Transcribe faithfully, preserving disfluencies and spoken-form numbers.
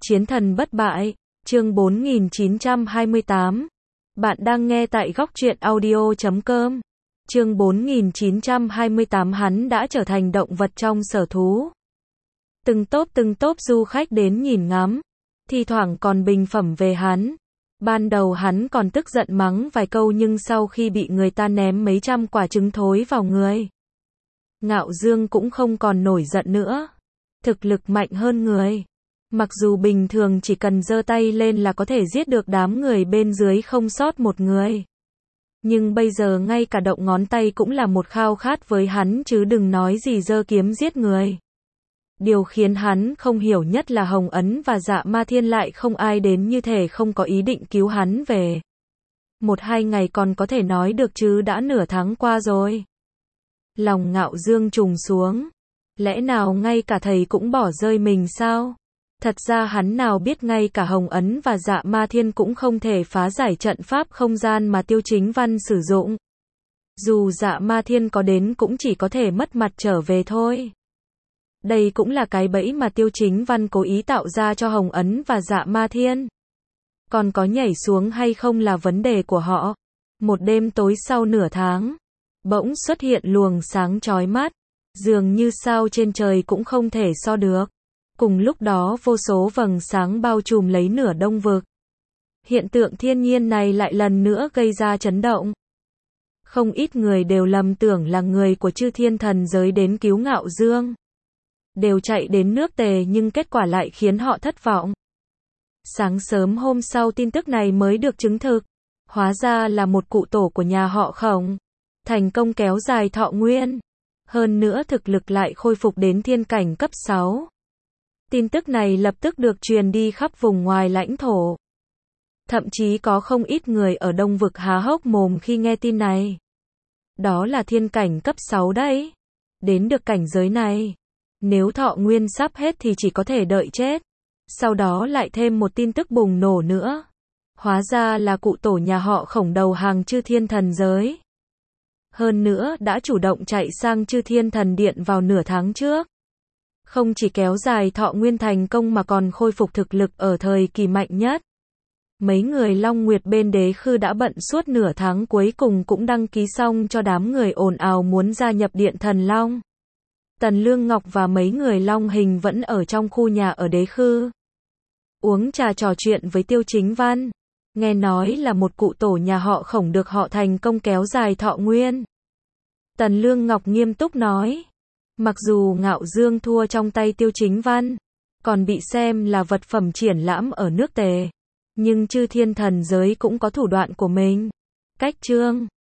Chiến thần bất bại, chương bốn nghìn chín trăm hai mươi tám. Bạn đang nghe tại góc truyện audio chấm com. Chương bốn nghìn chín trăm hai mươi tám hắn đã trở thành động vật trong sở thú. Từng tốp từng tốp du khách đến nhìn ngắm, thi thoảng còn bình phẩm về hắn. Ban đầu hắn còn tức giận mắng vài câu nhưng sau khi bị người ta ném mấy trăm quả trứng thối vào người, Ngạo Dương cũng không còn nổi giận nữa. Thực lực mạnh hơn người. Mặc dù bình thường chỉ cần giơ tay lên là có thể giết được đám người bên dưới không sót một người. Nhưng bây giờ ngay cả động ngón tay cũng là một khao khát với hắn chứ đừng nói gì giơ kiếm giết người. Điều khiến hắn không hiểu nhất là Hồng Ấn và Dạ Ma Thiên lại không ai đến như thể không có ý định cứu hắn về. Một hai ngày còn có thể nói được chứ đã nửa tháng qua rồi. Lòng Ngạo Dương trùng xuống. Lẽ nào ngay cả thầy cũng bỏ rơi mình sao? Thật ra hắn nào biết ngay cả Hồng Ấn và Dạ Ma Thiên cũng không thể phá giải trận pháp không gian mà Tiêu Chính Văn sử dụng. Dù Dạ Ma Thiên có đến cũng chỉ có thể mất mặt trở về thôi. Đây cũng là cái bẫy mà Tiêu Chính Văn cố ý tạo ra cho Hồng Ấn và Dạ Ma Thiên. Còn có nhảy xuống hay không là vấn đề của họ. Một đêm tối sau nửa tháng, bỗng xuất hiện luồng sáng chói mắt, dường như sao trên trời cũng không thể so được. Cùng lúc đó vô số vầng sáng bao trùm lấy nửa đông vực. Hiện tượng thiên nhiên này lại lần nữa gây ra chấn động. Không ít người đều lầm tưởng là người của Chư Thiên Thần Giới đến cứu Ngạo Dương. Đều chạy đến nước Tề nhưng kết quả lại khiến họ thất vọng. Sáng sớm hôm sau tin tức này mới được chứng thực. Hóa ra là một cụ tổ của nhà họ Khổng. Thành công kéo dài thọ nguyên. Hơn nữa thực lực lại khôi phục đến thiên cảnh cấp sáu. Tin tức này lập tức được truyền đi khắp vùng ngoài lãnh thổ. Thậm chí có không ít người ở Đông Vực há hốc mồm khi nghe tin này. Đó là thiên cảnh cấp sáu đấy. Đến được cảnh giới này, nếu thọ nguyên sắp hết thì chỉ có thể đợi chết. Sau đó lại thêm một tin tức bùng nổ nữa. Hóa ra là cụ tổ nhà họ Khổng đầu hàng Chư Thiên Thần Giới. Hơn nữa đã chủ động chạy sang Chư Thiên Thần Điện vào nửa tháng trước. Không chỉ kéo dài thọ nguyên thành công mà còn khôi phục thực lực ở thời kỳ mạnh nhất. Mấy người Long Nguyệt bên Đế Khư đã bận suốt nửa tháng cuối cùng cũng đăng ký xong cho đám người ồn ào muốn gia nhập Điện Thần Long. Tần Lương Ngọc và mấy người Long Hình vẫn ở trong khu nhà ở Đế Khư. Uống trà trò chuyện với Tiêu Chính Văn. Nghe nói là một cụ tổ nhà họ Khổng được họ thành công kéo dài thọ nguyên. Tần Lương Ngọc nghiêm túc nói. Mặc dù Ngạo Dương thua trong tay Tiêu Chính Văn, còn bị xem là vật phẩm triển lãm ở nước Tề, nhưng Chư Thiên Thần Giới cũng có thủ đoạn của mình. Cách chương